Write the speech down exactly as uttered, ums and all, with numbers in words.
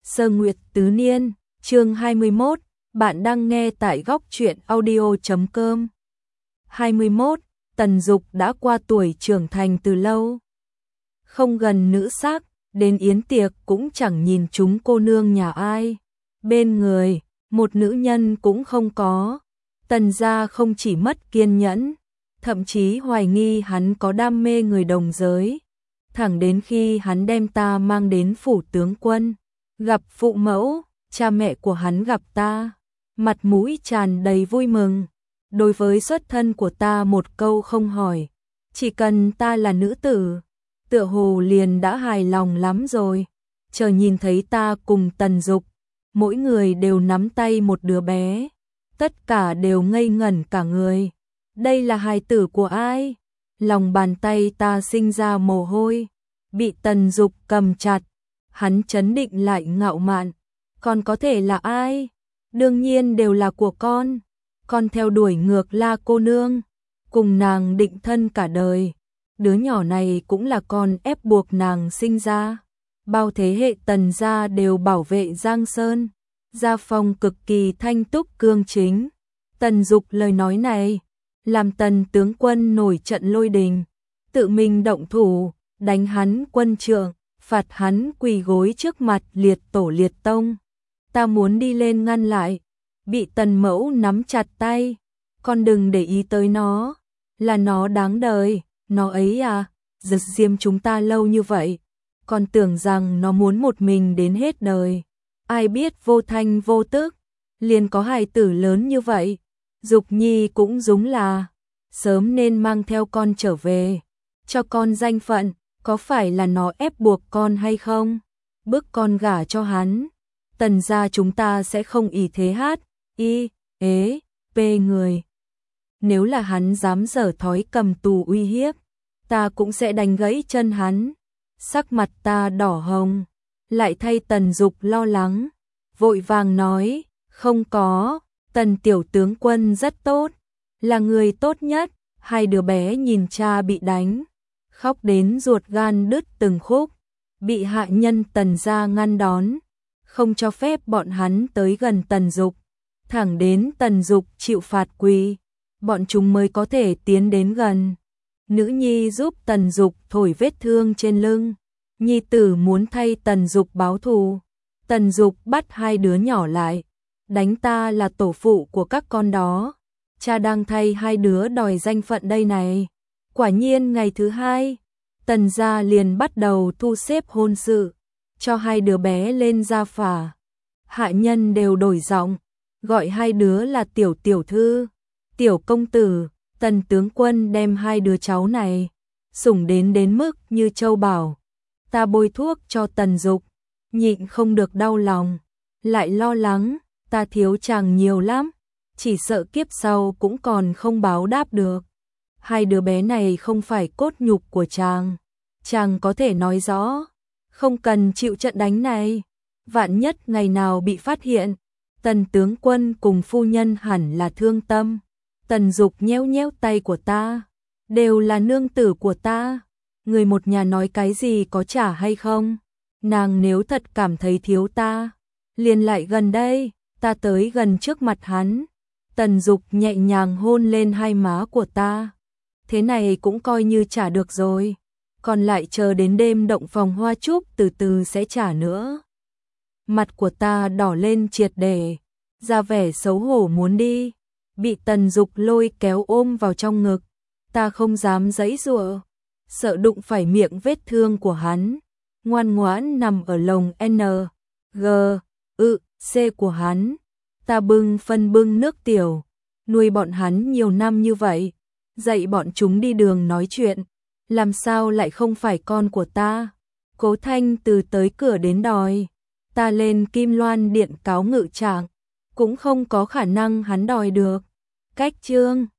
Sơ Nguyệt Tứ Niên, chương hai mươi mốt, bạn đang nghe tại góc truyện audio chấm com. hai mươi mốt, Tần Dục đã qua tuổi trưởng thành từ lâu. Không gần nữ sắc, đến yến tiệc cũng chẳng nhìn chúng cô nương nhà ai. Bên người, một nữ nhân cũng không có. Tần gia không chỉ mất kiên nhẫn, thậm chí hoài nghi hắn có đam mê người đồng giới. Thẳng đến khi hắn đem ta mang đến phủ tướng quân, gặp phụ mẫu, cha mẹ của hắn gặp ta, mặt mũi tràn đầy vui mừng. Đối với xuất thân của ta một câu không hỏi, chỉ cần ta là nữ tử, tựa hồ liền đã hài lòng lắm rồi. Chờ nhìn thấy ta cùng Tần Dục, mỗi người đều nắm tay một đứa bé, tất cả đều ngây ngẩn cả người. Đây là hài tử của ai? Lòng bàn tay ta sinh ra mồ hôi, bị Tần Dục cầm chặt. Hắn trấn định lại ngạo mạn, con có thể là ai? Đương nhiên đều là của con. Con theo đuổi Ngược La cô nương, cùng nàng định thân cả đời. Đứa nhỏ này cũng là con ép buộc nàng sinh ra. Bao thế hệ Tần gia đều bảo vệ Giang Sơn, gia phong cực kỳ thanh túc cương chính. Tần Dục lời nói này làm Tần tướng quân nổi trận lôi đình, tự mình động thủ, đánh hắn quân trượng, phạt hắn quỳ gối trước mặt liệt tổ liệt tông. Ta muốn đi lên ngăn lại, bị Tần mẫu nắm chặt tay. Con đừng để ý tới nó, là nó đáng đời, nó ấy à, giật diêm chúng ta lâu như vậy, con tưởng rằng nó muốn một mình đến hết đời. Ai biết vô thanh vô tức, liền có hài tử lớn như vậy. Dục nhi cũng đúng là, sớm nên mang theo con trở về, cho con danh phận. Có phải là nó ép buộc con hay không? Bức con gả cho hắn, Tần gia chúng ta sẽ không ỷ thế hát, y, ế, pê người. Nếu là hắn dám dở thói cầm tù uy hiếp, ta cũng sẽ đánh gãy chân hắn. Sắc mặt ta đỏ hồng, lại thay Tần Dục lo lắng, vội vàng nói, không có, Tần tiểu tướng quân rất tốt, là người tốt nhất. Hai đứa bé nhìn cha bị đánh, khóc đến ruột gan đứt từng khúc, bị hạ nhân Tần gia ngăn đón, không cho phép bọn hắn tới gần Tần Dục. Thẳng đến Tần Dục chịu phạt quỳ, bọn chúng mới có thể tiến đến gần. Nữ nhi giúp Tần Dục thổi vết thương trên lưng, nhi tử muốn thay Tần Dục báo thù. Tần Dục bắt hai đứa nhỏ lại, đánh ta là tổ phụ của các con đó. Cha đang thay hai đứa đòi danh phận đây này. Quả nhiên ngày thứ hai, Tần gia liền bắt đầu thu xếp hôn sự, cho hai đứa bé lên gia phả. Hạ nhân đều đổi giọng, gọi hai đứa là tiểu tiểu thư, tiểu công tử. Tần tướng quân đem hai đứa cháu này sủng đến đến mức như châu bảo. Ta bôi thuốc cho Tần Dục, nhịn không được đau lòng, lại lo lắng, ta thiếu chàng nhiều lắm, chỉ sợ kiếp sau cũng còn không báo đáp được. Hai đứa bé này không phải cốt nhục của chàng, chàng có thể nói rõ, không cần chịu trận đánh này. Vạn nhất ngày nào bị phát hiện, Tần tướng quân cùng phu nhân hẳn là thương tâm. Tần Dục nhéo nhéo tay của ta, đều là nương tử của ta, người một nhà nói cái gì có trả hay không? Nàng nếu thật cảm thấy thiếu ta, liền lại gần đây. Ta tới gần trước mặt hắn, Tần Dục nhẹ nhàng hôn lên hai má của ta. Thế này cũng coi như trả được rồi, còn lại chờ đến đêm động phòng hoa trúc từ từ sẽ trả nữa. Mặt của ta đỏ lên triệt để, ra vẻ xấu hổ muốn đi, bị Tần Dục lôi kéo ôm vào trong ngực. Ta không dám giãy giụa, sợ đụng phải miệng vết thương của hắn, ngoan ngoãn nằm ở lồng N, G, ư, C của hắn. Ta bưng phân bưng nước tiểu, nuôi bọn hắn nhiều năm như vậy, dạy bọn chúng đi đường nói chuyện, làm sao lại không phải con của ta? Cố Thanh từ tới cửa đến đòi, ta lên Kim Loan điện cáo ngự trạng, cũng không có khả năng hắn đòi được. Cách chương